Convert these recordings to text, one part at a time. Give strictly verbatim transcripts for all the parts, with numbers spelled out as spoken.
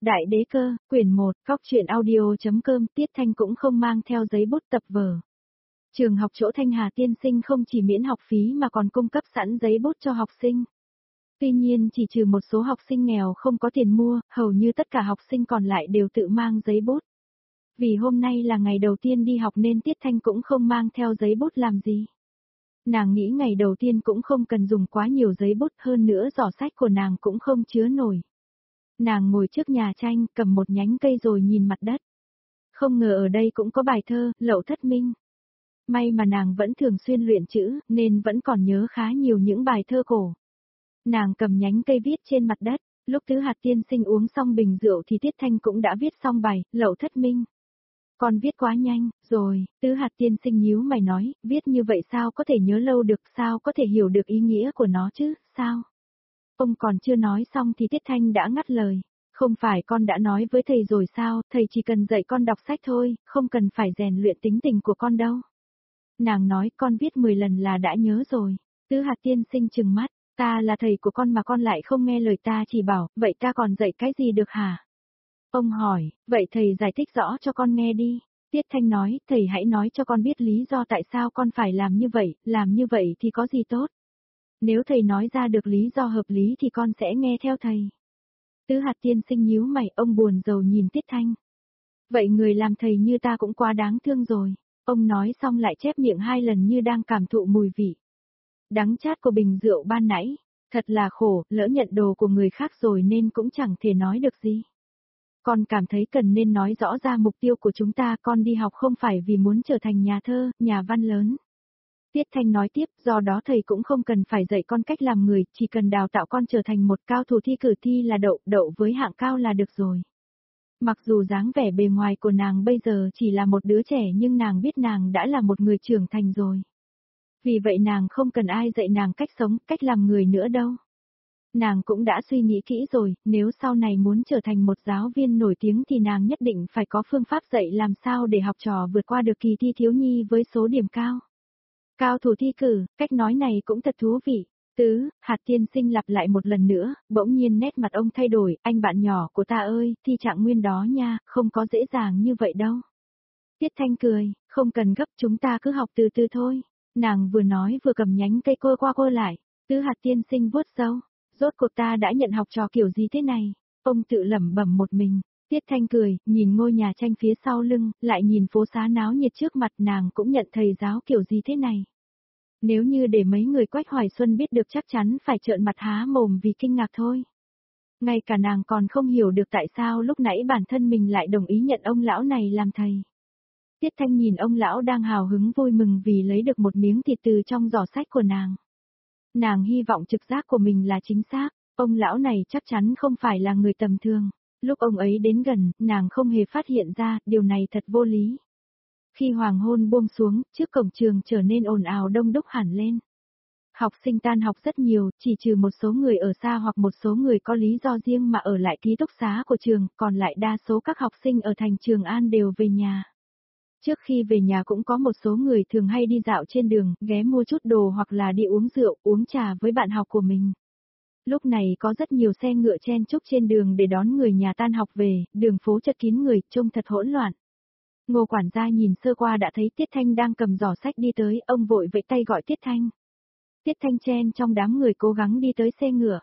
Đại đế cơ, quyển một, cóc truyện audio.com, Tiết Thanh cũng không mang theo giấy bút tập vở. Trường học chỗ Thanh Hà tiên sinh không chỉ miễn học phí mà còn cung cấp sẵn giấy bút cho học sinh. Tuy nhiên chỉ trừ một số học sinh nghèo không có tiền mua, hầu như tất cả học sinh còn lại đều tự mang giấy bút. Vì hôm nay là ngày đầu tiên đi học nên Tiết Thanh cũng không mang theo giấy bút làm gì. Nàng nghĩ ngày đầu tiên cũng không cần dùng quá nhiều giấy bút, hơn nữa giỏ sách của nàng cũng không chứa nổi. Nàng ngồi trước nhà tranh, cầm một nhánh cây rồi nhìn mặt đất. Không ngờ ở đây cũng có bài thơ, Lậu Thất Minh. May mà nàng vẫn thường xuyên luyện chữ, nên vẫn còn nhớ khá nhiều những bài thơ cổ. Nàng cầm nhánh cây viết trên mặt đất, lúc Tứ Hạt tiên sinh uống xong bình rượu thì Tiết Thanh cũng đã viết xong bài, Lậu Thất Minh. Con viết quá nhanh, rồi, Tứ Hạt tiên sinh nhíu mày nói, viết như vậy sao có thể nhớ lâu được, sao có thể hiểu được ý nghĩa của nó chứ, sao? Ông còn chưa nói xong thì Tiết Thanh đã ngắt lời. Không phải con đã nói với thầy rồi sao, thầy chỉ cần dạy con đọc sách thôi, không cần phải rèn luyện tính tình của con đâu. Nàng nói con viết mười lần là đã nhớ rồi. Tứ Hạt tiên sinh trừng mắt, ta là thầy của con mà con lại không nghe lời ta chỉ bảo, vậy ta còn dạy cái gì được hả? Ông hỏi, vậy thầy giải thích rõ cho con nghe đi. Tiết Thanh nói, thầy hãy nói cho con biết lý do tại sao con phải làm như vậy, làm như vậy thì có gì tốt. Nếu thầy nói ra được lý do hợp lý thì con sẽ nghe theo thầy. Tứ Hạt tiên sinh nhíu mày, ông buồn rầu nhìn Tiết Thanh. Vậy người làm thầy như ta cũng quá đáng thương rồi. Ông nói xong lại chép miệng hai lần như đang cảm thụ mùi vị. Đắng chát của bình rượu ban nãy, thật là khổ, lỡ nhận đồ của người khác rồi nên cũng chẳng thể nói được gì. Con cảm thấy cần nên nói rõ ra mục tiêu của chúng ta, con đi học không phải vì muốn trở thành nhà thơ, nhà văn lớn. Tiết Thanh nói tiếp, do đó thầy cũng không cần phải dạy con cách làm người, chỉ cần đào tạo con trở thành một cao thủ thi cử thi là đậu, đậu với hạng cao là được rồi. Mặc dù dáng vẻ bề ngoài của nàng bây giờ chỉ là một đứa trẻ nhưng nàng biết nàng đã là một người trưởng thành rồi. Vì vậy nàng không cần ai dạy nàng cách sống, cách làm người nữa đâu. Nàng cũng đã suy nghĩ kỹ rồi, nếu sau này muốn trở thành một giáo viên nổi tiếng thì nàng nhất định phải có phương pháp dạy làm sao để học trò vượt qua được kỳ thi thiếu nhi với số điểm cao. Cao thủ thi cử, cách nói này cũng thật thú vị. Tứ, Hạt tiên sinh lặp lại một lần nữa, bỗng nhiên nét mặt ông thay đổi, anh bạn nhỏ của ta ơi, thi trạng nguyên đó nha, không có dễ dàng như vậy đâu. Tiết Thanh cười, không cần gấp, chúng ta cứ học từ từ thôi. Nàng vừa nói vừa cầm nhánh cây cô qua cô lại. Tứ Hạt tiên sinh vuốt râu, rốt cuộc ta đã nhận học trò kiểu gì thế này? Ông tự lẩm bẩm một mình. Tiết Thanh cười, nhìn ngôi nhà tranh phía sau lưng, lại nhìn phố xá náo nhiệt trước mặt, nàng cũng nhận thầy giáo kiểu gì thế này. Nếu như để mấy người Quách Hoài Xuân biết được chắc chắn phải trợn mặt há mồm vì kinh ngạc thôi. Ngay cả nàng còn không hiểu được tại sao lúc nãy bản thân mình lại đồng ý nhận ông lão này làm thầy. Tiết Thanh nhìn ông lão đang hào hứng vui mừng vì lấy được một miếng thịt từ trong giỏ sách của nàng. Nàng hy vọng trực giác của mình là chính xác, ông lão này chắc chắn không phải là người tầm thường. Lúc ông ấy đến gần, nàng không hề phát hiện ra, điều này thật vô lý. Khi hoàng hôn buông xuống, trước cổng trường trở nên ồn ào đông đúc hẳn lên. Học sinh tan học rất nhiều, chỉ trừ một số người ở xa hoặc một số người có lý do riêng mà ở lại ký túc xá của trường, còn lại đa số các học sinh ở thành Trường An đều về nhà. Trước khi về nhà cũng có một số người thường hay đi dạo trên đường, ghé mua chút đồ hoặc là đi uống rượu, uống trà với bạn học của mình. Lúc này có rất nhiều xe ngựa chen chúc trên đường để đón người nhà tan học về, đường phố chật kín người, trông thật hỗn loạn. Ngô quản gia nhìn sơ qua đã thấy Tiết Thanh đang cầm giỏ sách đi tới, ông vội vẫy tay gọi Tiết Thanh. Tiết Thanh chen trong đám người cố gắng đi tới xe ngựa.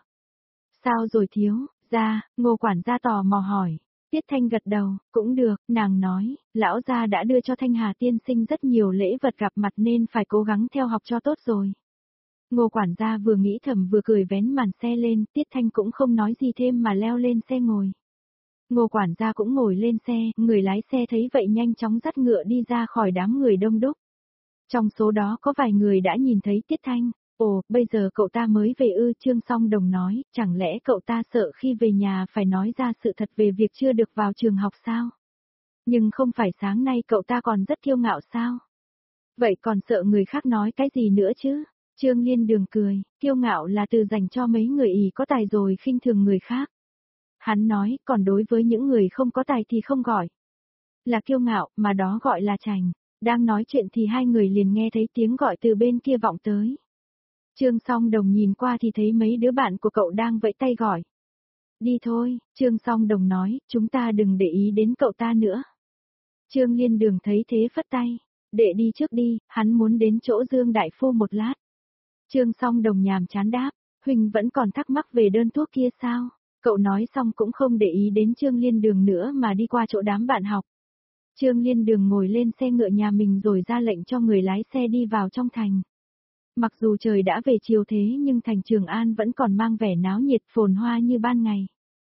Sao rồi thiếu, gia, Ngô quản gia tò mò hỏi. Tiết Thanh gật đầu, cũng được, nàng nói, lão gia đã đưa cho Thanh Hà tiên sinh rất nhiều lễ vật gặp mặt nên phải cố gắng theo học cho tốt rồi. Ngô quản gia vừa nghĩ thầm vừa cười vén màn xe lên, Tiết Thanh cũng không nói gì thêm mà leo lên xe ngồi. Ngô quản gia cũng ngồi lên xe, người lái xe thấy vậy nhanh chóng dắt ngựa đi ra khỏi đám người đông đúc. Trong số đó có vài người đã nhìn thấy Tiết Thanh, ồ, bây giờ cậu ta mới về ư, Trương Song Đồng nói, chẳng lẽ cậu ta sợ khi về nhà phải nói ra sự thật về việc chưa được vào trường học sao? Nhưng không phải sáng nay cậu ta còn rất kiêu ngạo sao? Vậy còn sợ người khác nói cái gì nữa chứ? Trương Liên Đường cười, kiêu ngạo là từ dành cho mấy người ỷ có tài rồi khinh thường người khác. Hắn nói, còn đối với những người không có tài thì không gọi là kiêu ngạo, mà đó gọi là chành. Đang nói chuyện thì hai người liền nghe thấy tiếng gọi từ bên kia vọng tới. Trương Song Đồng nhìn qua thì thấy mấy đứa bạn của cậu đang vẫy tay gọi. Đi thôi, Trương Song Đồng nói, chúng ta đừng để ý đến cậu ta nữa. Trương Liên Đường thấy thế phất tay, đệ đi trước đi, hắn muốn đến chỗ Dương Đại Phu một lát. Trương Song Đồng nhàm chán đáp, Huỳnh vẫn còn thắc mắc về đơn thuốc kia sao? Cậu nói xong cũng không để ý đến Trương Liên Đường nữa mà đi qua chỗ đám bạn học. Trương Liên Đường ngồi lên xe ngựa nhà mình rồi ra lệnh cho người lái xe đi vào trong thành. Mặc dù trời đã về chiều thế nhưng thành Trường An vẫn còn mang vẻ náo nhiệt phồn hoa như ban ngày.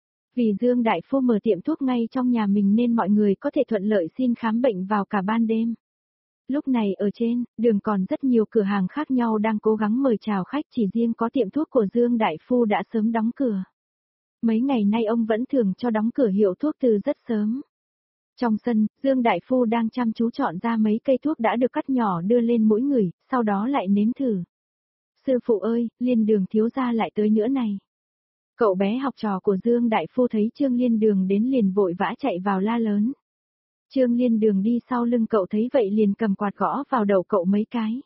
Vì Dương Đại Phu mở tiệm thuốc ngay trong nhà mình nên mọi người có thể thuận lợi xin khám bệnh vào cả ban đêm. Lúc này ở trên, đường còn rất nhiều cửa hàng khác nhau đang cố gắng mời chào khách, chỉ riêng có tiệm thuốc của Dương Đại Phu đã sớm đóng cửa. Mấy ngày nay ông vẫn thường cho đóng cửa hiệu thuốc từ rất sớm. Trong sân, Dương Đại Phu đang chăm chú chọn ra mấy cây thuốc đã được cắt nhỏ đưa lên mỗi người, sau đó lại nếm thử. Sư phụ ơi, Liên Đường thiếu gia lại tới nữa này. Cậu bé học trò của Dương Đại Phu thấy Trương Liên Đường đến liền vội vã chạy vào la lớn. Trương Liên Đường đi sau lưng cậu thấy vậy liền cầm quạt gõ vào đầu cậu mấy cái.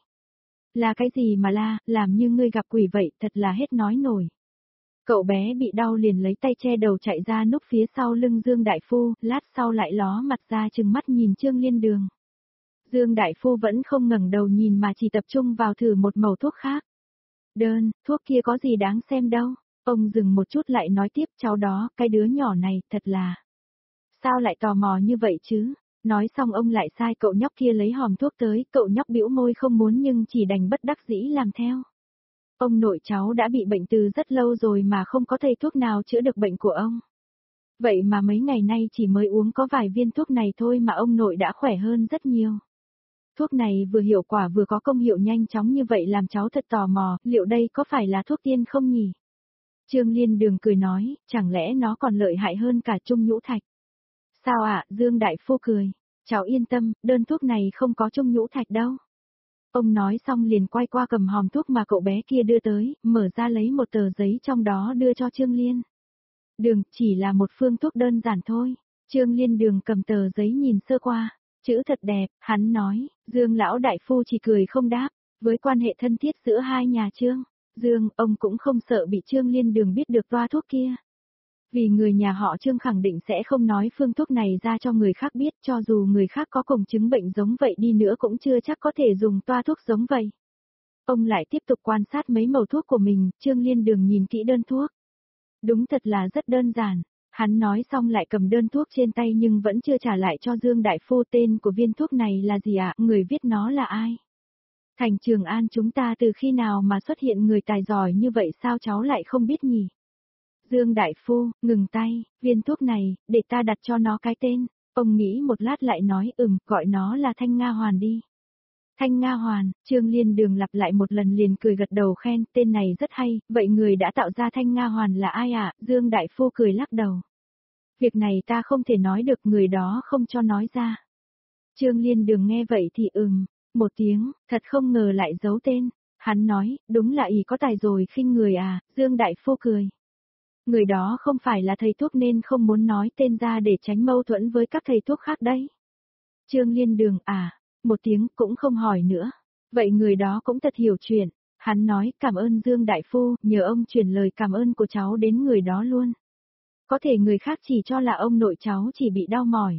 Là cái gì mà la, làm như ngươi gặp quỷ vậy, thật là hết nói nổi. Cậu bé bị đau liền lấy tay che đầu chạy ra núp phía sau lưng Dương Đại Phu, lát sau lại ló mặt ra trừng mắt nhìn Trương Liên Đường. Dương Đại Phu vẫn không ngẩng đầu nhìn mà chỉ tập trung vào thử một mẩu thuốc khác. Đơn, thuốc kia có gì đáng xem đâu. Ông dừng một chút lại nói tiếp, cháu đó, cái đứa nhỏ này, thật là... Sao lại tò mò như vậy chứ? Nói xong ông lại sai cậu nhóc kia lấy hòm thuốc tới, cậu nhóc bĩu môi không muốn nhưng chỉ đành bất đắc dĩ làm theo. Ông nội cháu đã bị bệnh từ rất lâu rồi mà không có thầy thuốc nào chữa được bệnh của ông. Vậy mà mấy ngày nay chỉ mới uống có vài viên thuốc này thôi mà ông nội đã khỏe hơn rất nhiều. Thuốc này vừa hiệu quả vừa có công hiệu nhanh chóng như vậy làm cháu thật tò mò, liệu đây có phải là thuốc tiên không nhỉ? Trương Liên Đường cười nói, chẳng lẽ nó còn lợi hại hơn cả trung nhũ thạch? Sao ạ, Dương Đại Phu cười, cháu yên tâm, đơn thuốc này không có trung nhũ thạch đâu. Ông nói xong liền quay qua cầm hòm thuốc mà cậu bé kia đưa tới, mở ra lấy một tờ giấy trong đó đưa cho Trương Liên. Đường, chỉ là một phương thuốc đơn giản thôi. Trương Liên Đường cầm tờ giấy nhìn sơ qua, chữ thật đẹp, hắn nói, Dương Lão Đại Phu chỉ cười không đáp, với quan hệ thân thiết giữa hai nhà Trương. Dương, ông cũng không sợ bị Trương Liên Đường biết được toa thuốc kia. Vì người nhà họ Trương khẳng định sẽ không nói phương thuốc này ra cho người khác biết, cho dù người khác có cùng chứng bệnh giống vậy đi nữa cũng chưa chắc có thể dùng toa thuốc giống vậy. Ông lại tiếp tục quan sát mấy mẩu thuốc của mình, Trương Liên Đường nhìn kỹ đơn thuốc. Đúng thật là rất đơn giản. Hắn nói xong lại cầm đơn thuốc trên tay nhưng vẫn chưa trả lại cho Dương Đại Phu. Tên của viên thuốc này là gì ạ, người viết nó là ai? Thành Trường An chúng ta từ khi nào mà xuất hiện người tài giỏi như vậy sao cháu lại không biết nhỉ? Dương Đại Phu, ngừng tay, viên thuốc này, để ta đặt cho nó cái tên. Ông nghĩ một lát lại nói ừm, gọi nó là Thanh Nga Hoàn đi. Thanh Nga Hoàn, Trương Liên Đường lặp lại một lần liền cười gật đầu khen, tên này rất hay, vậy người đã tạo ra Thanh Nga Hoàn là ai ạ? À? Dương Đại Phu cười lắc đầu. Việc này ta không thể nói được, người đó không cho nói ra. Trương Liên Đường nghe vậy thì ừm, một tiếng, thật không ngờ lại giấu tên. Hắn nói, đúng là ỷ có tài rồi khinh người à, Dương Đại Phu cười. Người đó không phải là thầy thuốc nên không muốn nói tên ra để tránh mâu thuẫn với các thầy thuốc khác đấy. Trương Liên Đường à, một tiếng cũng không hỏi nữa. Vậy người đó cũng thật hiểu chuyện. Hắn nói cảm ơn Dương Đại Phu, nhờ ông truyền lời cảm ơn của cháu đến người đó luôn. Có thể người khác chỉ cho là ông nội cháu chỉ bị đau mỏi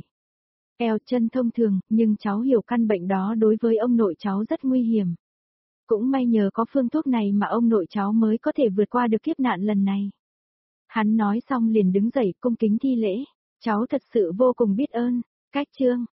eo chân thông thường, nhưng cháu hiểu căn bệnh đó đối với ông nội cháu rất nguy hiểm. Cũng may nhờ có phương thuốc này mà ông nội cháu mới có thể vượt qua được kiếp nạn lần này. Hắn nói xong liền đứng dậy cung kính thi lễ, cháu thật sự vô cùng biết ơn. Cách Trương